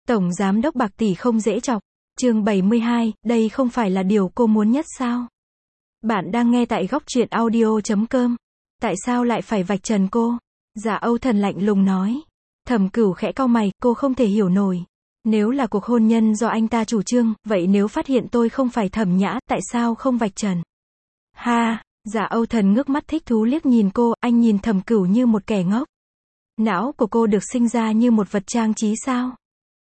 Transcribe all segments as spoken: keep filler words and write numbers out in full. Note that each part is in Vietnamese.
Tổng giám đốc bạc tỷ không dễ chọc. Chương bảy mươi hai, đây không phải là điều cô muốn nhất sao? Bạn đang nghe tại góc truyện audio chấm com. Tại sao lại phải vạch trần cô? Dạ Âu Thần lạnh lùng nói. Thẩm Cửu khẽ cau mày, cô không thể hiểu nổi. Nếu là cuộc hôn nhân do anh ta chủ trương, vậy nếu phát hiện tôi không phải Thẩm Nhã, tại sao không vạch trần? Ha, Dạ Âu Thần ngước mắt thích thú liếc nhìn cô, anh nhìn Thẩm Cửu như một kẻ ngốc. Não của cô được sinh ra như một vật trang trí sao?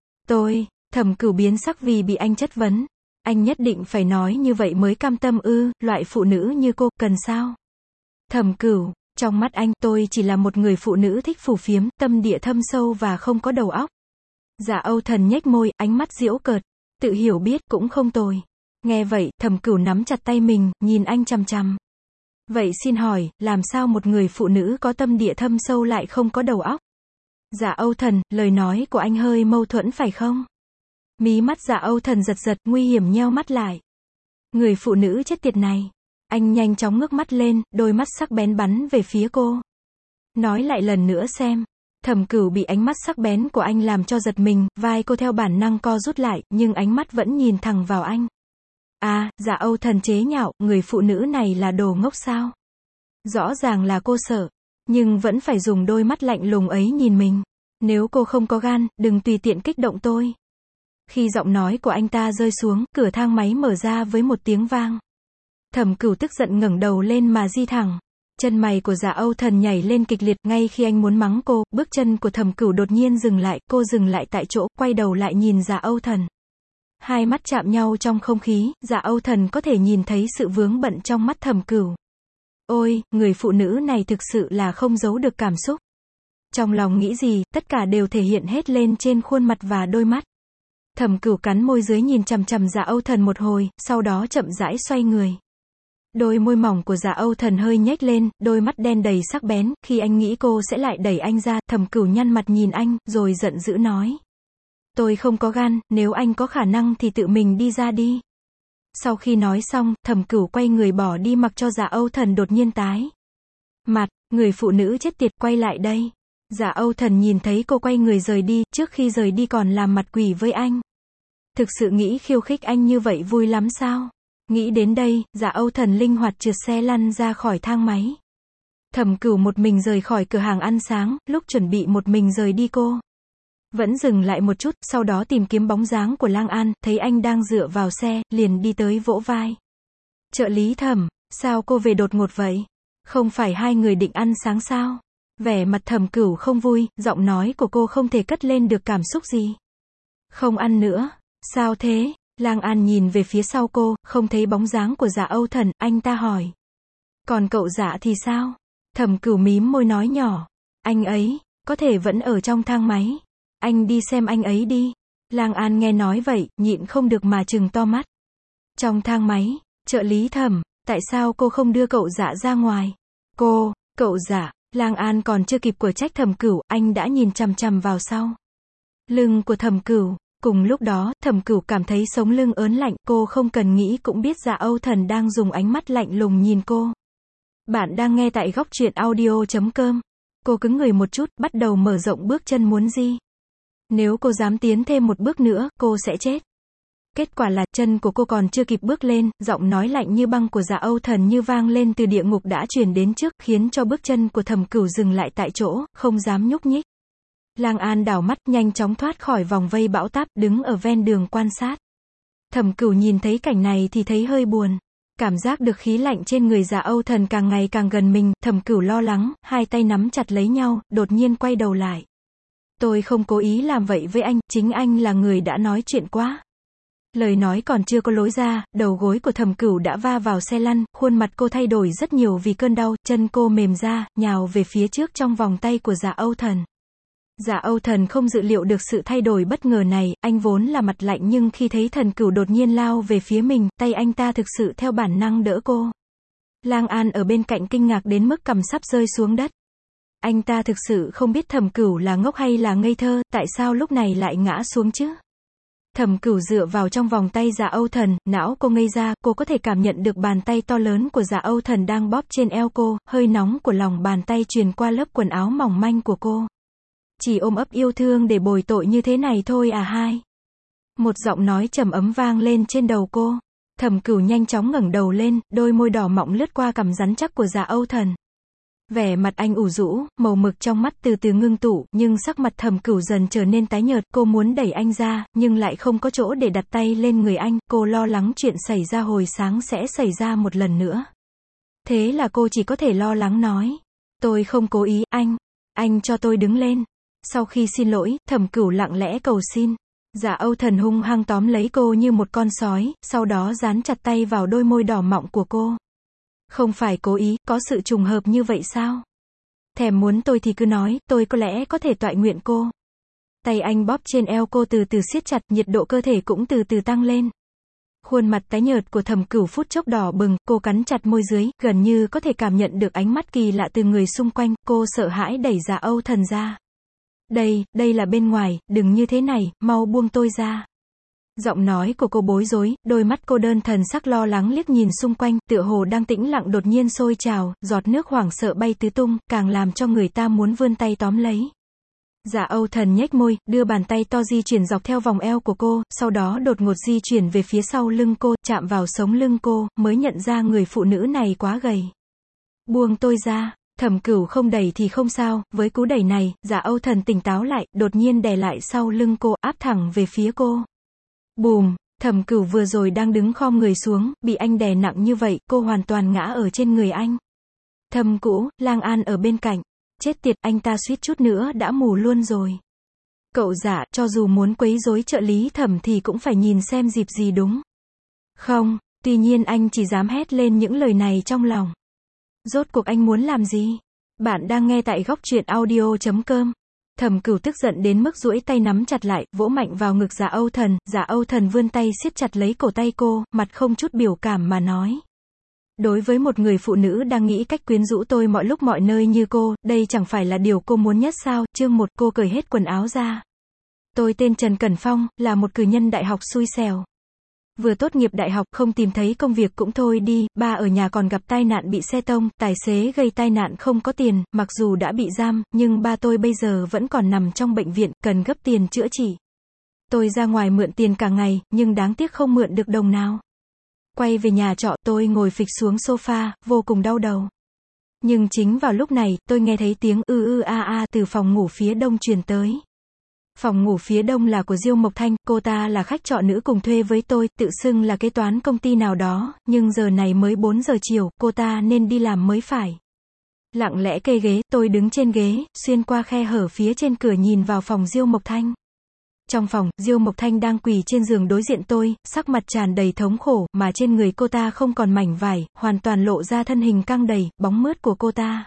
Tôi, Thẩm Cửu biến sắc vì bị anh chất vấn. Anh nhất định phải nói như vậy mới cam tâm ư, loại phụ nữ như cô, cần sao? Thẩm Cửu, trong mắt anh, tôi chỉ là một người phụ nữ thích phù phiếm, tâm địa thâm sâu và không có đầu óc. Dạ Âu Thần nhếch môi, ánh mắt giễu cợt. Tự hiểu biết cũng không tồi. Nghe vậy, Thẩm Cửu nắm chặt tay mình, nhìn anh chằm chằm. Vậy xin hỏi, làm sao một người phụ nữ có tâm địa thâm sâu lại không có đầu óc? Dạ Âu Thần, lời nói của anh hơi mâu thuẫn phải không? Mí mắt Dạ Âu Thần giật giật, nguy hiểm nheo mắt lại. Người phụ nữ chết tiệt này. Anh nhanh chóng ngước mắt lên, đôi mắt sắc bén bắn về phía cô. Nói lại lần nữa xem. Thẩm Cửu bị ánh mắt sắc bén của anh làm cho giật mình, vai cô theo bản năng co rút lại, nhưng ánh mắt vẫn nhìn thẳng vào anh. À, Dạ Âu Thần chế nhạo, người phụ nữ này là đồ ngốc sao? Rõ ràng là cô sợ, nhưng vẫn phải dùng đôi mắt lạnh lùng ấy nhìn mình. Nếu cô không có gan, đừng tùy tiện kích động tôi. Khi giọng nói của anh ta rơi xuống, cửa thang máy mở ra với một tiếng vang. Thẩm Cửu tức giận ngẩng đầu lên mà di thẳng. Chân mày của Dạ Âu Thần nhảy lên kịch liệt, ngay khi anh muốn mắng cô, bước chân của Thẩm Cửu đột nhiên dừng lại, cô dừng lại tại chỗ, quay đầu lại nhìn Dạ Âu Thần. Hai mắt chạm nhau trong không khí, Dạ Âu Thần có thể nhìn thấy sự vướng bận trong mắt Thẩm Cửu. Ôi, người phụ nữ này thực sự là không giấu được cảm xúc. Trong lòng nghĩ gì, tất cả đều thể hiện hết lên trên khuôn mặt và đôi mắt. Thẩm Cửu cắn môi dưới nhìn chằm chằm Dạ Âu Thần một hồi, sau đó chậm rãi xoay người. Đôi môi mỏng của Dạ Âu Thần hơi nhếch lên, đôi mắt đen đầy sắc bén, khi anh nghĩ cô sẽ lại đẩy anh ra, Thẩm Cửu nhăn mặt nhìn anh, rồi giận dữ nói. Tôi không có gan, nếu anh có khả năng thì tự mình đi ra đi. Sau khi nói xong, Thẩm Cửu quay người bỏ đi mặc cho Dạ Âu Thần đột nhiên tái mặt, người phụ nữ chết tiệt, quay lại đây. Dạ Âu Thần nhìn thấy cô quay người rời đi, trước khi rời đi còn làm mặt quỷ với anh. Thực sự nghĩ khiêu khích anh như vậy vui lắm sao? Nghĩ đến đây, Dạ Âu Thần linh hoạt trượt xe lăn ra khỏi thang máy. Thẩm Cửu một mình rời khỏi cửa hàng ăn sáng, lúc chuẩn bị một mình rời đi cô vẫn dừng lại một chút, sau đó tìm kiếm bóng dáng của Lang An, thấy anh đang dựa vào xe, liền đi tới vỗ vai. Trợ lý Thẩm, sao cô về đột ngột vậy? Không phải hai người định ăn sáng sao? Vẻ mặt Thẩm Cửu không vui, giọng nói của cô không thể cất lên được cảm xúc gì. Không ăn nữa. Sao thế? Lang An nhìn về phía sau cô, không thấy bóng dáng của Dạ Âu Thần, anh ta hỏi. Còn cậu Dạ thì sao? Thẩm Cửu mím môi nói nhỏ. Anh ấy, có thể vẫn ở trong thang máy. Anh đi xem anh ấy đi. Lang An nghe nói vậy, nhịn không được mà trừng to mắt. Trong thang máy, trợ lý Thẩm, tại sao cô không đưa cậu Dạ ra ngoài? Cô, cậu Dạ, Lang An còn chưa kịp của trách Thẩm Cửu, anh đã nhìn chằm chằm vào sau lưng của Thẩm Cửu. Cùng lúc đó, Thẩm Cửu cảm thấy sống lưng ớn lạnh, cô không cần nghĩ cũng biết Dạ Âu Thần đang dùng ánh mắt lạnh lùng nhìn cô. Bạn đang nghe tại góc truyện audio chấm com. Cô cứng người một chút, bắt đầu mở rộng bước chân muốn di. Nếu cô dám tiến thêm một bước nữa, cô sẽ chết. Kết quả là, chân của cô còn chưa kịp bước lên, giọng nói lạnh như băng của Dạ Âu Thần như vang lên từ địa ngục đã truyền đến trước, khiến cho bước chân của Thẩm Cửu dừng lại tại chỗ, không dám nhúc nhích. Lang An đảo mắt, nhanh chóng thoát khỏi vòng vây bão táp, đứng ở ven đường quan sát. Thẩm Cửu nhìn thấy cảnh này thì thấy hơi buồn. Cảm giác được khí lạnh trên người Dạ Âu Thần càng ngày càng gần mình, Thẩm Cửu lo lắng, hai tay nắm chặt lấy nhau, đột nhiên quay đầu lại. Tôi không cố ý làm vậy với anh, chính anh là người đã nói chuyện quá. Lời nói còn chưa có lối ra, đầu gối của Thẩm Cửu đã va vào xe lăn, khuôn mặt cô thay đổi rất nhiều vì cơn đau, chân cô mềm ra, nhào về phía trước trong vòng tay của Dạ Âu Thần. Dạ Âu Thần không dự liệu được sự thay đổi bất ngờ này, anh vốn là mặt lạnh nhưng khi thấy Thần Cửu đột nhiên lao về phía mình, tay anh ta thực sự theo bản năng đỡ cô. Lang An ở bên cạnh kinh ngạc đến mức cằm sắp rơi xuống đất. Anh ta thực sự không biết Thẩm Cửu là ngốc hay là ngây thơ, tại sao lúc này lại ngã xuống chứ? Thẩm Cửu dựa vào trong vòng tay Dạ Âu Thần, não cô ngây ra, cô có thể cảm nhận được bàn tay to lớn của Dạ Âu Thần đang bóp trên eo cô, hơi nóng của lòng bàn tay truyền qua lớp quần áo mỏng manh của cô. Chỉ ôm ấp yêu thương để bồi tội như thế này thôi à hai? Một giọng nói trầm ấm vang lên trên đầu cô. Thẩm Cửu nhanh chóng ngẩng đầu lên, đôi môi đỏ mọng lướt qua cằm rắn chắc của Dạ Âu Thần. Vẻ mặt anh ủ rũ, màu mực trong mắt từ từ ngưng tụ, nhưng sắc mặt Thẩm Cửu dần trở nên tái nhợt, cô muốn đẩy anh ra, nhưng lại không có chỗ để đặt tay lên người anh, cô lo lắng chuyện xảy ra hồi sáng sẽ xảy ra một lần nữa. Thế là cô chỉ có thể lo lắng nói, tôi không cố ý, anh, anh cho tôi đứng lên. Sau khi xin lỗi, Thẩm Cửu lặng lẽ cầu xin. Dạ Âu Thần hung hăng tóm lấy cô như một con sói, sau đó dán chặt tay vào đôi môi đỏ mọng của cô. Không phải cố ý, có sự trùng hợp như vậy sao? Thèm muốn tôi thì cứ nói, tôi có lẽ có thể toại nguyện cô. Tay anh bóp trên eo cô từ từ siết chặt, nhiệt độ cơ thể cũng từ từ tăng lên. Khuôn mặt tái nhợt của Thẩm Cửu phút chốc đỏ bừng, cô cắn chặt môi dưới, gần như có thể cảm nhận được ánh mắt kỳ lạ từ người xung quanh, cô sợ hãi đẩy Dạ Âu Thần ra. Đây, đây là bên ngoài, đừng như thế này, mau buông tôi ra. Giọng nói của cô bối rối, đôi mắt cô đơn thần sắc lo lắng liếc nhìn xung quanh, tựa hồ đang tĩnh lặng đột nhiên sôi trào, giọt nước hoảng sợ bay tứ tung, càng làm cho người ta muốn vươn tay tóm lấy. Dạ Âu Thần nhếch môi, đưa bàn tay to di chuyển dọc theo vòng eo của cô, sau đó đột ngột di chuyển về phía sau lưng cô, chạm vào sống lưng cô, mới nhận ra người phụ nữ này quá gầy. Buông tôi ra. Thẩm Cửu không đẩy thì không sao, với cú đẩy này, Dạ Âu Thần tỉnh táo lại, đột nhiên đè lại sau lưng cô, áp thẳng về phía cô. Bùm, Thẩm Cửu vừa rồi đang đứng khom người xuống, bị anh đè nặng như vậy, cô hoàn toàn ngã ở trên người anh. Thẩm Cũ, Lang An ở bên cạnh. Chết tiệt, anh ta suýt chút nữa đã mù luôn rồi. Cậu Dạ, cho dù muốn quấy rối trợ lý Thẩm thì cũng phải nhìn xem dịp gì đúng. Không, tuy nhiên anh chỉ dám hét lên những lời này trong lòng. Rốt cuộc anh muốn làm gì? Bạn đang nghe tại góc truyện audio chấm com. Thẩm Cửu tức giận đến mức duỗi tay nắm chặt lại, vỗ mạnh vào ngực Dạ Âu Thần, Dạ Âu Thần vươn tay siết chặt lấy cổ tay cô, mặt không chút biểu cảm mà nói. Đối với một người phụ nữ đang nghĩ cách quyến rũ tôi mọi lúc mọi nơi như cô, đây chẳng phải là điều cô muốn nhất sao? Chương một, cô cởi hết quần áo ra. Tôi tên Trần Cẩn Phong, là một cử nhân đại học xui xẻo. Vừa tốt nghiệp đại học, không tìm thấy công việc cũng thôi đi, ba ở nhà còn gặp tai nạn bị xe tông, tài xế gây tai nạn không có tiền, mặc dù đã bị giam, nhưng ba tôi bây giờ vẫn còn nằm trong bệnh viện, cần gấp tiền chữa trị. Tôi ra ngoài mượn tiền cả ngày, nhưng đáng tiếc không mượn được đồng nào. Quay về nhà trọ, tôi ngồi phịch xuống sofa, vô cùng đau đầu. Nhưng chính vào lúc này, tôi nghe thấy tiếng ư ư a a từ phòng ngủ phía đông truyền tới. Phòng ngủ phía đông là của Diêu Mộc Thanh, cô ta là khách trọ nữ cùng thuê với tôi, tự xưng là kế toán công ty nào đó, nhưng giờ này mới bốn giờ chiều, cô ta nên đi làm mới phải. Lặng lẽ kê ghế, tôi đứng trên ghế, xuyên qua khe hở phía trên cửa nhìn vào phòng Diêu Mộc Thanh. Trong phòng, Diêu Mộc Thanh đang quỳ trên giường đối diện tôi, sắc mặt tràn đầy thống khổ, mà trên người cô ta không còn mảnh vải, hoàn toàn lộ ra thân hình căng đầy, bóng mướt của cô ta.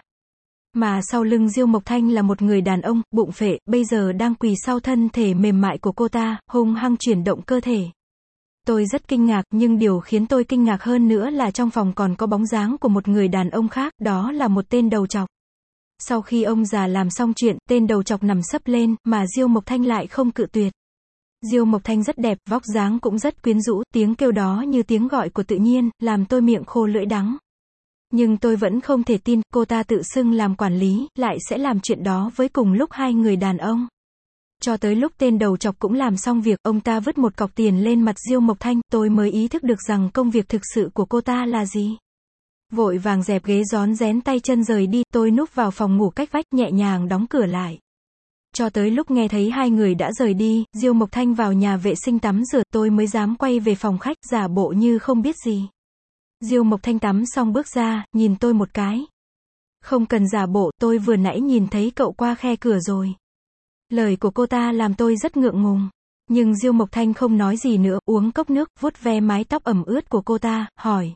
Mà sau lưng Diêu Mộc Thanh là một người đàn ông, bụng phệ, bây giờ đang quỳ sau thân thể mềm mại của cô ta, hung hăng chuyển động cơ thể. Tôi rất kinh ngạc, nhưng điều khiến tôi kinh ngạc hơn nữa là trong phòng còn có bóng dáng của một người đàn ông khác, đó là một tên đầu trọc. Sau khi ông già làm xong chuyện, tên đầu trọc nằm sấp lên, mà Diêu Mộc Thanh lại không cự tuyệt. Diêu Mộc Thanh rất đẹp, vóc dáng cũng rất quyến rũ, tiếng kêu đó như tiếng gọi của tự nhiên, làm tôi miệng khô lưỡi đắng. Nhưng tôi vẫn không thể tin, cô ta tự xưng làm quản lý, lại sẽ làm chuyện đó với cùng lúc hai người đàn ông. Cho tới lúc tên đầu trọc cũng làm xong việc, ông ta vứt một cọc tiền lên mặt Diêu Mộc Thanh, tôi mới ý thức được rằng công việc thực sự của cô ta là gì. Vội vàng dẹp ghế rón rén tay chân rời đi, tôi núp vào phòng ngủ cách vách, nhẹ nhàng đóng cửa lại. Cho tới lúc nghe thấy hai người đã rời đi, Diêu Mộc Thanh vào nhà vệ sinh tắm rửa, tôi mới dám quay về phòng khách, giả bộ như không biết gì. Diêu Mộc Thanh tắm xong bước ra, nhìn tôi một cái. Không cần giả bộ, tôi vừa nãy nhìn thấy cậu qua khe cửa rồi. Lời của cô ta làm tôi rất ngượng ngùng. Nhưng Diêu Mộc Thanh không nói gì nữa, uống cốc nước, vuốt ve mái tóc ẩm ướt của cô ta, hỏi.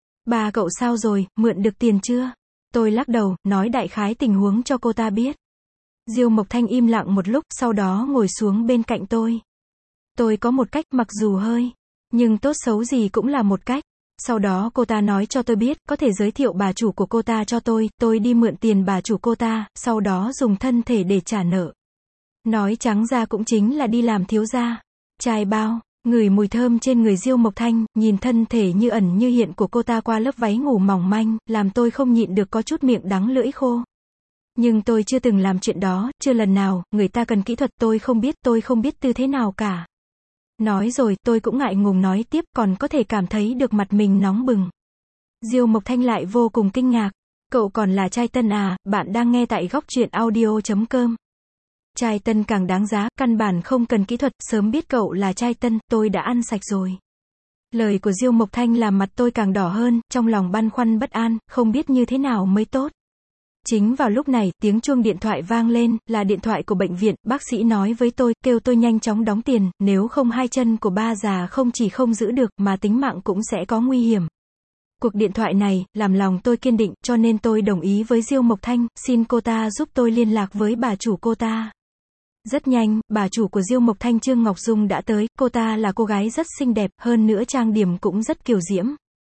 Bà cậu sao rồi, mượn được tiền chưa? Tôi lắc đầu, nói đại khái tình huống cho cô ta biết. Diêu Mộc Thanh im lặng một lúc, sau đó ngồi xuống bên cạnh tôi. Tôi có một cách, mặc dù hơi, nhưng tốt xấu gì cũng là một cách. Sau đó cô ta nói cho tôi biết, có thể giới thiệu bà chủ của cô ta cho tôi, tôi đi mượn tiền bà chủ cô ta, sau đó dùng thân thể để trả nợ. Nói trắng ra cũng chính là đi làm thiếu gia. Trai bao, ngửi mùi thơm trên người Diêu Mộc Thanh, nhìn thân thể như ẩn như hiện của cô ta qua lớp váy ngủ mỏng manh, làm tôi không nhịn được có chút miệng đắng lưỡi khô. Nhưng tôi chưa từng làm chuyện đó, chưa lần nào, người ta cần kỹ thuật tôi không biết, tôi không biết tư thế nào cả. Nói rồi, tôi cũng ngại ngùng nói tiếp, còn có thể cảm thấy được mặt mình nóng bừng. Diêu Mộc Thanh lại vô cùng kinh ngạc. Cậu còn là trai tân à, bạn đang nghe tại góc truyện audio chấm com. Trai tân càng đáng giá, căn bản không cần kỹ thuật, sớm biết cậu là trai tân, tôi đã ăn sạch rồi. Lời của Diêu Mộc Thanh làm mặt tôi càng đỏ hơn, trong lòng băn khoăn bất an, không biết như thế nào mới tốt. Chính vào lúc này, tiếng chuông điện thoại vang lên, là điện thoại của bệnh viện, bác sĩ nói với tôi, kêu tôi nhanh chóng đóng tiền, nếu không hai chân của ba già không chỉ không giữ được, mà tính mạng cũng sẽ có nguy hiểm. Cuộc điện thoại này, làm lòng tôi kiên định, cho nên tôi đồng ý với Diêu Mộc Thanh, xin cô ta giúp tôi liên lạc với bà chủ cô ta. Rất nhanh, bà chủ của Diêu Mộc Thanh Trương Ngọc Dung đã tới, cô ta là cô gái rất xinh đẹp, hơn nữa trang điểm cũng rất kiều diễm.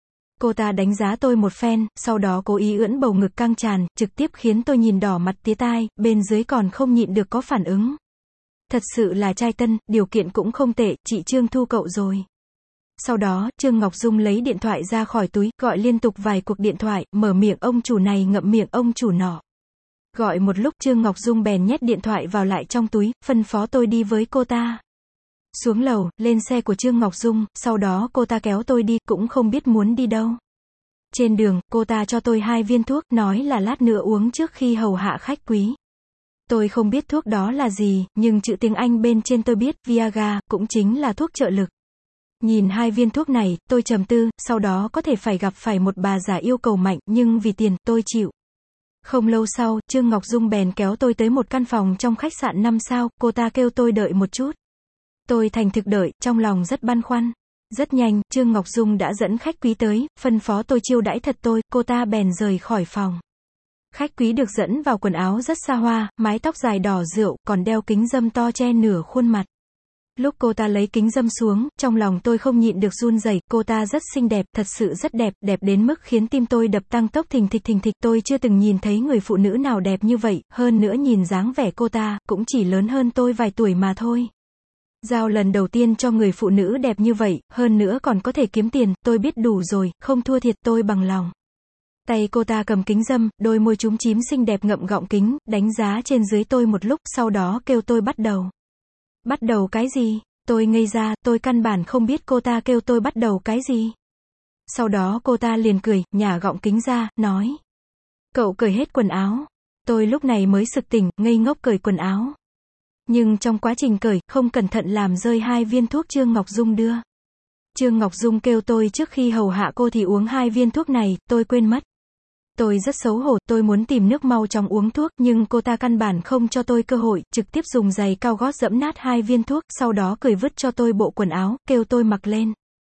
Cô ta đánh giá tôi một phen, sau đó cố ý ưỡn bầu ngực căng tràn, trực tiếp khiến tôi nhìn đỏ mặt tía tai, bên dưới còn không nhịn được có phản ứng. Thật sự là trai tân, điều kiện cũng không tệ, chị Trương thu cậu rồi. Sau đó, Trương Ngọc Dung lấy điện thoại ra khỏi túi, gọi liên tục vài cuộc điện thoại, mở miệng ông chủ này ngậm miệng ông chủ nọ. Gọi một lúc Trương Ngọc Dung bèn nhét điện thoại vào lại trong túi, phân phó tôi đi với cô ta. Xuống lầu, lên xe của Trương Ngọc Dung, sau đó cô ta kéo tôi đi, cũng không biết muốn đi đâu. Trên đường, cô ta cho tôi hai viên thuốc, nói là lát nữa uống trước khi hầu hạ khách quý. Tôi không biết thuốc đó là gì, nhưng chữ tiếng Anh bên trên tôi biết, Viagra, cũng chính là thuốc trợ lực. Nhìn hai viên thuốc này, tôi trầm tư, sau đó có thể phải gặp phải một bà già yêu cầu mạnh, nhưng vì tiền, tôi chịu. Không lâu sau, Trương Ngọc Dung bèn kéo tôi tới một căn phòng trong khách sạn năm sao, cô ta kêu tôi đợi một chút. Tôi thành thực đợi, trong lòng rất băn khoăn. Rất nhanh, Trương Ngọc Dung đã dẫn khách quý tới, phân phó tôi chiêu đãi thật tôi, cô ta bèn rời khỏi phòng. Khách quý được dẫn vào quần áo rất xa hoa, mái tóc dài đỏ rượu, còn đeo kính râm to che nửa khuôn mặt. Lúc cô ta lấy kính râm xuống, trong lòng tôi không nhịn được run rẩy, cô ta rất xinh đẹp, thật sự rất đẹp, đẹp đến mức khiến tim tôi đập tăng tốc thình thịch thình thịch, tôi chưa từng nhìn thấy người phụ nữ nào đẹp như vậy, hơn nữa nhìn dáng vẻ cô ta, cũng chỉ lớn hơn tôi vài tuổi mà thôi. Giao lần đầu tiên cho người phụ nữ đẹp như vậy, hơn nữa còn có thể kiếm tiền, tôi biết đủ rồi, không thua thiệt, tôi bằng lòng. Tay cô ta cầm kính râm, đôi môi chúm chím xinh đẹp ngậm gọng kính, đánh giá trên dưới tôi một lúc, sau đó kêu tôi bắt đầu. Bắt đầu cái gì? Tôi ngây ra, tôi căn bản không biết cô ta kêu tôi bắt đầu cái gì. Sau đó cô ta liền cười, nhả gọng kính ra, nói. Cậu cởi hết quần áo. Tôi lúc này mới sực tỉnh, ngây ngốc cởi quần áo. Nhưng trong quá trình cởi, không cẩn thận làm rơi hai viên thuốc Trương Ngọc Dung đưa. Trương Ngọc Dung kêu tôi trước khi hầu hạ cô thì uống hai viên thuốc này, tôi quên mất. Tôi rất xấu hổ, tôi muốn tìm nước mau chóng uống thuốc, nhưng cô ta căn bản không cho tôi cơ hội, trực tiếp dùng giày cao gót dẫm nát hai viên thuốc, sau đó cười vứt cho tôi bộ quần áo, kêu tôi mặc lên.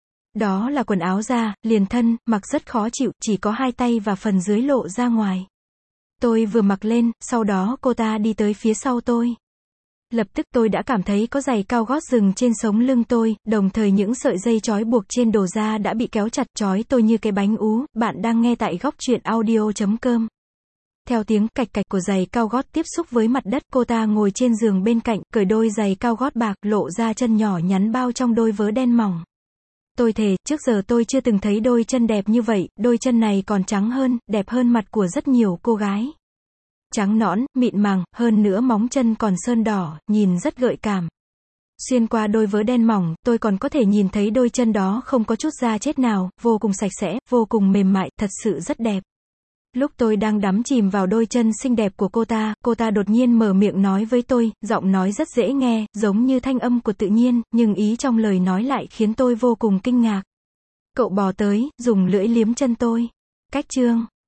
Đó là quần áo da, liền thân, mặc rất khó chịu, chỉ có hai tay và phần dưới lộ ra ngoài. Tôi vừa mặc lên, sau đó cô ta đi tới phía sau tôi. Lập tức tôi đã cảm thấy có giày cao gót dừng trên sống lưng tôi, đồng thời những sợi dây trói buộc trên đồ da đã bị kéo chặt trói tôi như cái bánh ú. Bạn đang nghe tại góc truyện audio chấm com. Theo tiếng cạch cạch của giày cao gót tiếp xúc với mặt đất, cô ta ngồi trên giường bên cạnh, cởi đôi giày cao gót bạc, lộ ra chân nhỏ nhắn bao trong đôi vớ đen mỏng. Tôi thề, trước giờ tôi chưa từng thấy đôi chân đẹp như vậy, đôi chân này còn trắng hơn, đẹp hơn mặt của rất nhiều cô gái. Trắng nõn, mịn màng, hơn nữa móng chân còn sơn đỏ, nhìn rất gợi cảm. Xuyên qua đôi vớ đen mỏng, tôi còn có thể nhìn thấy đôi chân đó không có chút da chết nào, vô cùng sạch sẽ, vô cùng mềm mại, thật sự rất đẹp. Lúc tôi đang đắm chìm vào đôi chân xinh đẹp của cô ta, cô ta đột nhiên mở miệng nói với tôi, giọng nói rất dễ nghe, giống như thanh âm của tự nhiên, nhưng ý trong lời nói lại khiến tôi vô cùng kinh ngạc. Cậu bò tới, dùng lưỡi liếm chân tôi. Cách chương